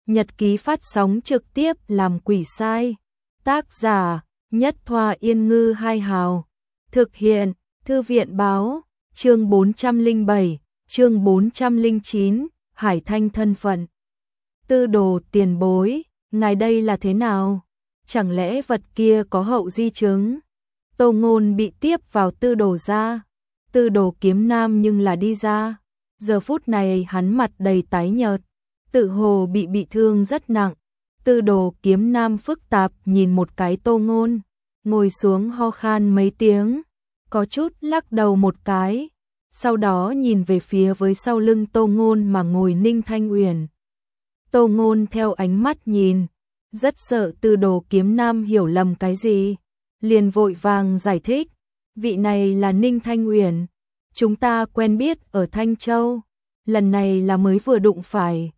Nhật ký phát sóng trực tiếp làm quỷ sai. Tác giả Nhất Thoa Yên Ngư Hai Hào. Thực hiện Thư viện Báo. Chương 407, chương 409, Hải Thanh thân phận. Tư đồ tiền bối, ngài đây là thế nào? Chẳng lẽ vật kia có hậu di chứng? Tô Ngôn bị tiếp vào tư đồ ra. Tư đồ kiếm nam nhưng là đi ra. Giờ phút này hắn mặt đầy tái nhợt, tự hồ bị thương rất nặng. Tư đồ kiếm nam phức tạp nhìn một cái Tô Ngôn, ngồi xuống ho khan mấy tiếng, có chút lắc đầu một cái, sau đó nhìn về phía với sau lưng Tô Ngôn mà ngồi Ninh Thanh Uyển. Tô Ngôn theo ánh mắt nhìn, rất sợ tư đồ kiếm nam hiểu lầm cái gì, liền vội vàng giải thích, vị này là Ninh Thanh Uyển, chúng ta quen biết ở Thanh Châu, lần này là mới vừa đụng phải,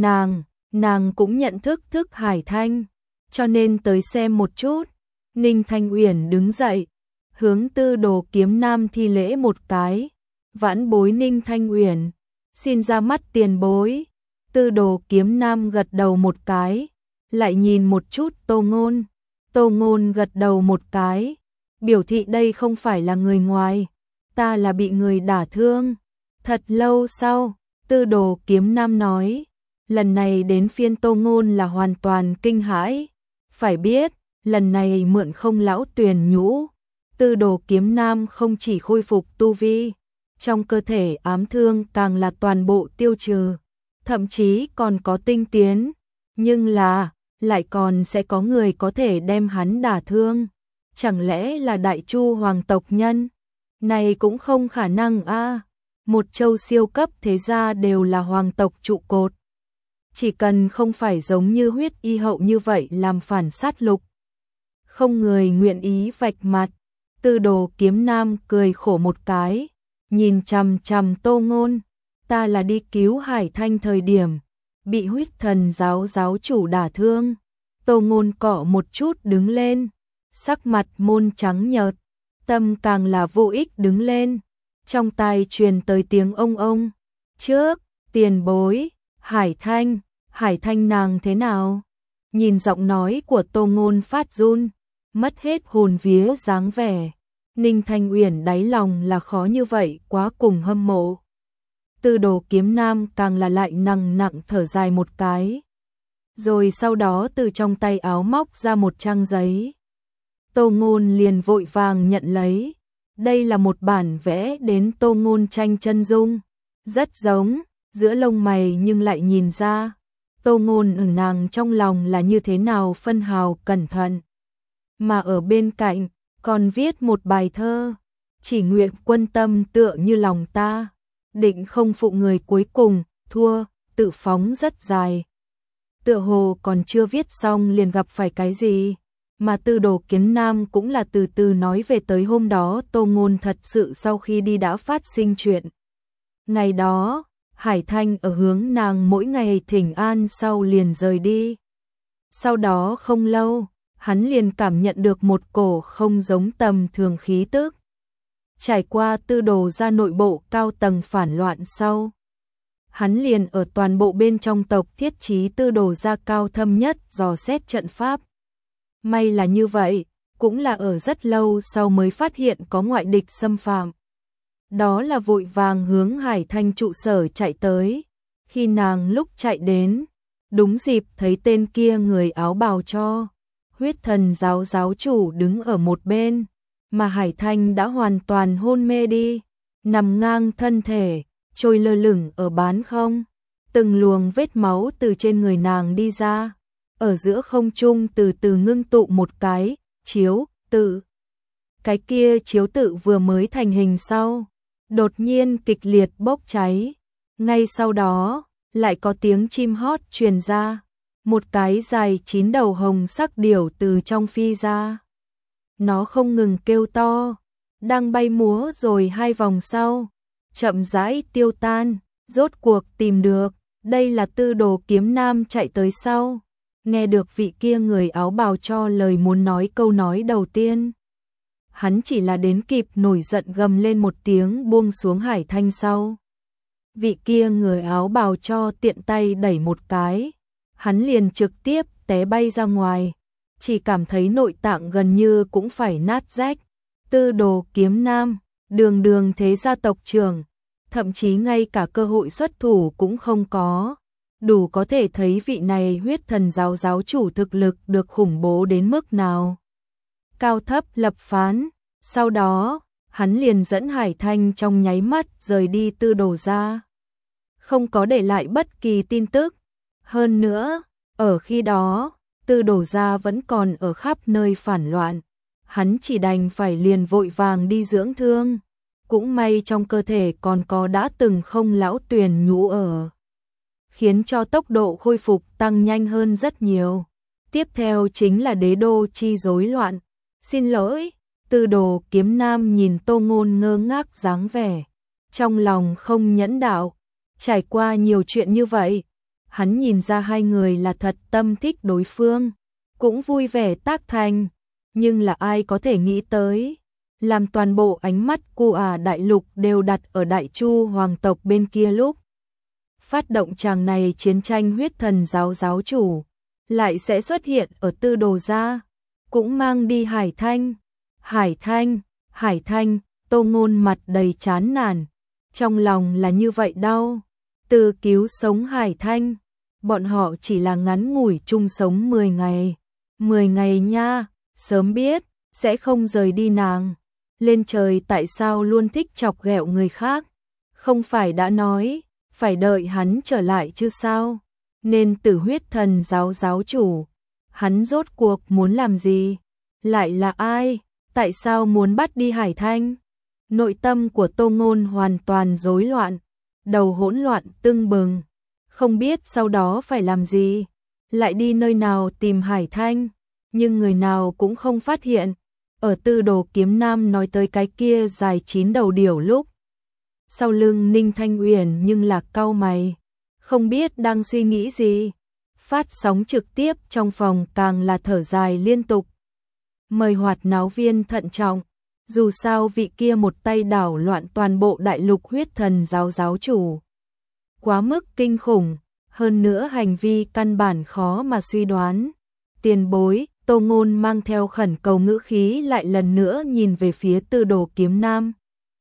nàng cũng nhận thức Hải Thanh, cho nên tới xem một chút. Ninh Thanh Uyển đứng dậy, hướng tư đồ kiếm nam thi lễ một cái, vãn bối Ninh Thanh Uyển, xin ra mắt tiền bối. Tư đồ kiếm nam gật đầu một cái, lại nhìn một chút Tô Ngôn. Tô Ngôn gật đầu một cái, biểu thị đây không phải là người ngoài, ta là bị người đả thương. Thật lâu sau, tư đồ kiếm nam nói, lần này đến phiên Tô Ngôn là hoàn toàn kinh hãi. Phải biết, lần này mượn không lão tuyền nhũ, tư đồ kiếm nam không chỉ khôi phục tu vi, trong cơ thể ám thương càng là toàn bộ tiêu trừ, thậm chí còn có tinh tiến, nhưng là, lại còn sẽ có người có thể đem hắn đả thương. Chẳng lẽ là Đại Chu hoàng tộc nhân? Này cũng không khả năng a. Một châu siêu cấp thế gia đều là hoàng tộc trụ cột. Chỉ cần không phải giống như Huyết Y hậu như vậy làm phản sát lục, không người nguyện ý vạch mặt. Tư đồ kiếm nam cười khổ một cái, nhìn chằm chằm Tô Ngôn, ta là đi cứu Hải Thanh thời điểm, bị Huyết Thần giáo chủ đả thương. Tô Ngôn cọ một chút đứng lên, sắc mặt môn trắng nhợt, tâm càng là vô ích đứng lên, trong tai truyền tới tiếng ông ông. Trước, tiền bối, Hải Thanh nàng thế nào? Nhìn giọng nói của Tô Ngôn phát run, mất hết hồn vía dáng vẻ. Ninh Thanh Uyển đáy lòng là khó như vậy quá cùng hâm mộ. Tư đồ kiếm nam càng là lại nặng thở dài một cái. Rồi sau đó từ trong tay áo móc ra một trang giấy. Tô Ngôn liền vội vàng nhận lấy. Đây là một bản vẽ đến Tô Ngôn tranh chân dung. Rất giống, giữa lông mày nhưng lại nhìn ra. Tô Ngôn nàng trong lòng là như thế nào phân hào cẩn thận. Mà ở bên cạnh, còn viết một bài thơ. Chỉ nguyện quân tâm tựa như lòng ta. Định không phụ người cuối cùng, thua, tự phóng rất dài. Tựa hồ còn chưa viết xong liền gặp phải cái gì. Mà tư đồ kiếm nam cũng là từ từ nói về tới hôm đó Tô Ngôn thật sự sau khi đi đã phát sinh chuyện. Ngày đó, Hải Thanh ở hướng nàng mỗi ngày thỉnh an sau liền rời đi. Sau đó không lâu, hắn liền cảm nhận được một cổ không giống tầm thường khí tức. Trải qua tư đồ ra nội bộ cao tầng phản loạn sau, hắn liền ở toàn bộ bên trong tộc thiết trí tư đồ ra cao thâm nhất dò xét trận pháp. May là như vậy, cũng là ở rất lâu sau mới phát hiện có ngoại địch xâm phạm. Đó là vội vàng hướng Hải Thanh trụ sở chạy tới. Khi nàng lúc chạy đến, đúng dịp thấy tên kia người áo bào cho, Huyết Thần giáo chủ đứng ở một bên, mà Hải Thanh đã hoàn toàn hôn mê đi, nằm ngang thân thể, trôi lơ lửng ở bán không. Từng luồng vết máu từ trên người nàng đi ra, ở giữa không trung từ từ ngưng tụ một cái chiếu tự. Cái kia chiếu tự vừa mới thành hình sau, đột nhiên kịch liệt bốc cháy. Ngay sau đó, lại có tiếng chim hót truyền ra, một cái dài 9 đầu hồng sắc điểu từ trong phi ra. Nó không ngừng kêu to, đang bay múa rồi 2 vòng sau, chậm rãi tiêu tan, rốt cuộc tìm được, đây là tư đồ kiếm nam chạy tới sau. Nghe được vị kia người áo bào cho lời muốn nói câu nói đầu tiên. Hắn chỉ là đến kịp nổi giận gầm lên một tiếng buông xuống Hải Thanh sau. Vị kia người áo bào cho tiện tay đẩy một cái. hắn liền trực tiếp té bay ra ngoài, chỉ cảm thấy nội tạng gần như cũng phải nát rách. Tư Đồ Kiếm Nam, đường đường thế gia tộc trưởng, thậm chí ngay cả cơ hội xuất thủ cũng không có, đủ có thể thấy vị này huyết thần giáo giáo chủ thực lực được khủng bố đến mức nào. Cao thấp lập phán, sau đó, hắn liền dẫn Hải Thanh trong nháy mắt rời đi Tư Đồ gia, không có để lại bất kỳ tin tức. Hơn nữa, ở khi đó, Tư Đồ gia vẫn còn ở khắp nơi phản loạn, hắn chỉ đành phải liền vội vàng đi dưỡng thương. Cũng may trong cơ thể còn có đã từng không lão tuyền nhũ ở, khiến cho tốc độ khôi phục tăng nhanh hơn rất nhiều. Tiếp theo chính là đế đô chi rối loạn. Xin lỗi, Tư Đồ Kiếm Nam nhìn Tô Ngôn ngơ ngác dáng vẻ, trong lòng không nhẫn đạo. Trải qua nhiều chuyện như vậy, hắn nhìn ra hai người là thật tâm thích đối phương, cũng vui vẻ tác thành, nhưng là ai có thể nghĩ tới, làm toàn bộ ánh mắt của đại lục đều đặt ở Đại Chu hoàng tộc bên kia lúc phát động tràng này chiến tranh huyết thần giáo giáo chủ, lại sẽ xuất hiện ở Tư Đồ gia, cũng mang đi Hải Thanh. Hải Thanh, Tô Ngôn mặt đầy chán nản, trong lòng là như vậy đau. Từ cứu sống Hải Thanh, bọn họ chỉ là ngắn ngủi chung sống 10 ngày. 10 ngày nha, sớm biết, sẽ không rời đi nàng. Lên trời tại sao luôn thích chọc ghẹo người khác? Không phải đã nói, phải đợi hắn trở lại chứ sao? Nên Tử huyết thần giáo giáo chủ, hắn rốt cuộc muốn làm gì? Lại là ai? Tại sao muốn bắt đi Hải Thanh? Nội tâm của Tô Ngôn hoàn toàn rối loạn, đầu hỗn loạn tưng bừng, không biết sau đó phải làm gì, lại đi nơi nào tìm Hải Thanh, nhưng người nào cũng không phát hiện. Ở Tư Đồ Kiếm Nam nói tới cái kia dài 9 đầu điểu lúc, sau lưng Ninh Thanh Uyển nhưng là cau mày, không biết đang suy nghĩ gì. Phát sóng trực tiếp trong phòng càng là thở dài liên tục. Mời hoạt náo viên thận trọng, dù sao vị kia một tay đảo loạn toàn bộ đại lục huyết thần giáo giáo chủ, quá mức kinh khủng, hơn nữa hành vi căn bản khó mà suy đoán. Tiền bối, Tô Ngôn mang theo khẩn cầu ngữ khí lại lần nữa nhìn về phía Tư Đồ Kiếm Nam.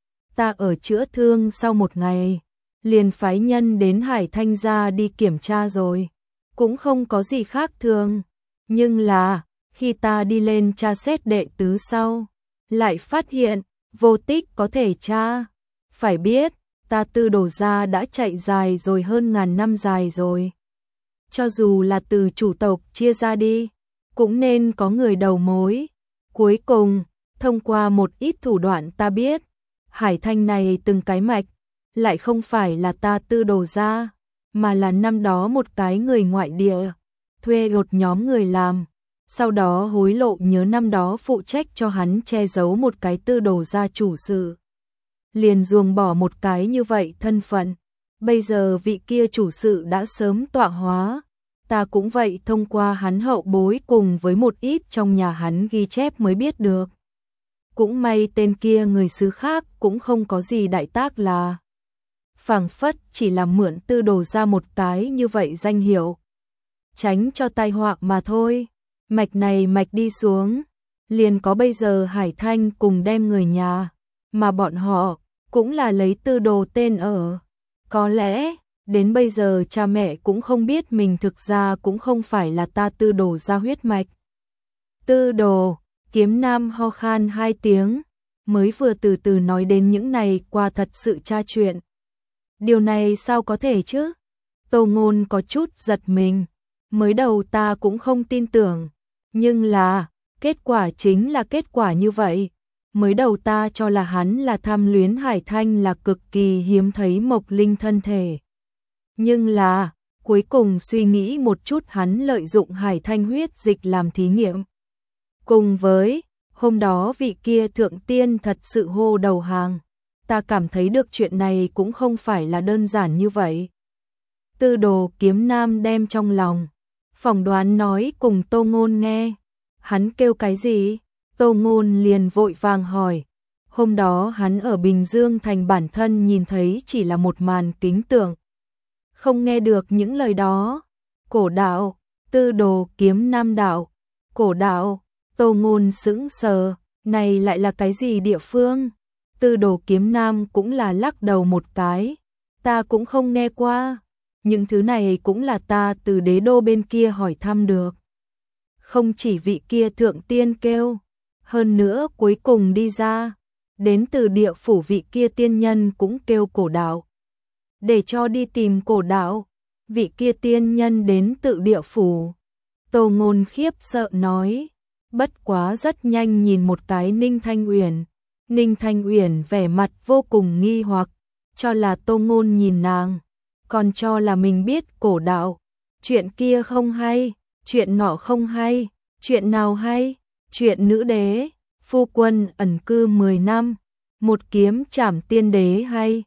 Ta ở chữa thương sau một ngày, liền phái nhân đến Hải Thanh gia đi kiểm tra rồi, cũng không có gì khác thường, nhưng là khi ta đi lên tra xét đệ tứ sau, lại phát hiện vô tích có thể tra. Phải biết, ta Tư Đồ gia đã chạy dài rồi hơn ngàn năm dài rồi. Cho dù là từ chủ tộc chia ra đi, cũng nên có người đầu mối. Cuối cùng, thông qua một ít thủ đoạn ta biết, Hải Thanh này từng cái mạch, lại không phải là ta Tư Đồ gia, mà là năm đó một cái người ngoại địa, thuê một nhóm người làm, sau đó hối lộ nhớ năm đó phụ trách cho hắn che giấu một cái Tư Đồ gia chủ sự. Liền ruồng bỏ một cái như vậy thân phận, bây giờ vị kia chủ sự đã sớm tọa hóa. Ta cũng vậy thông qua hắn hậu bối cùng với một ít trong nhà hắn ghi chép mới biết được. Cũng may tên kia người xứ khác cũng không có gì đại tác là. Phảng phất chỉ là mượn Tư Đồ ra một cái như vậy danh hiệu. Tránh cho tai họa mà thôi. Mạch này mạch đi xuống. Liền có bây giờ Hải Thanh cùng đem người nhà. Mà bọn họ cũng là lấy Tư Đồ tên ở. Có lẽ đến bây giờ cha mẹ cũng không biết mình thực ra cũng không phải là ta Tư Đồ ra huyết mạch. Tư Đồ, Kiếm Nam ho khan 2 tiếng, mới vừa từ từ nói đến những này qua thật sự tra chuyện. Điều này sao có thể chứ? Tô Ngôn có chút giật mình, mới đầu ta cũng không tin tưởng, nhưng là, kết quả chính là kết quả như vậy. Mới đầu ta cho là hắn là tham luyến Hải Thanh là cực kỳ hiếm thấy mộc linh thân thể. Nhưng là, cuối cùng suy nghĩ một chút hắn lợi dụng Hải Thanh huyết dịch làm thí nghiệm. Cùng với, hôm đó vị kia thượng tiên thật sự hô đầu hàng. Ta cảm thấy được chuyện này cũng không phải là đơn giản như vậy. Tư Đồ Kiếm Nam đem trong lòng, phỏng đoán nói cùng Tô Ngôn nghe. Hắn kêu cái gì? Tô Ngôn liền vội vàng hỏi. Hôm đó hắn ở Bình Dương thành bản thân nhìn thấy chỉ là một màn kính tượng. Không nghe được những lời đó. Cổ đạo, Tư Đồ Kiếm Nam đạo, cổ đạo, Tô Ngôn sững sờ, này lại là cái gì địa phương? Tư Đồ Kiếm Nam cũng là lắc đầu một cái, ta cũng không nghe qua, những thứ này cũng là ta từ đế đô bên kia hỏi thăm được. Không chỉ vị kia thượng tiên kêu, hơn nữa cuối cùng đi ra, đến từ địa phủ vị kia tiên nhân cũng kêu cổ đạo. Để cho đi tìm cổ đạo, vị kia tiên nhân đến tự địa phủ. Tô Ngôn khiếp sợ nói, bất quá rất nhanh nhìn một cái Ninh Thanh Uyển. Ninh Thanh Uyển vẻ mặt vô cùng nghi hoặc, cho là Tô Ngôn nhìn nàng, còn cho là mình biết cổ đạo. Chuyện kia không hay, chuyện nọ không hay, chuyện nào hay? Chuyện nữ đế, phu quân ẩn cư 10 năm, một kiếm trảm tiên đế hay?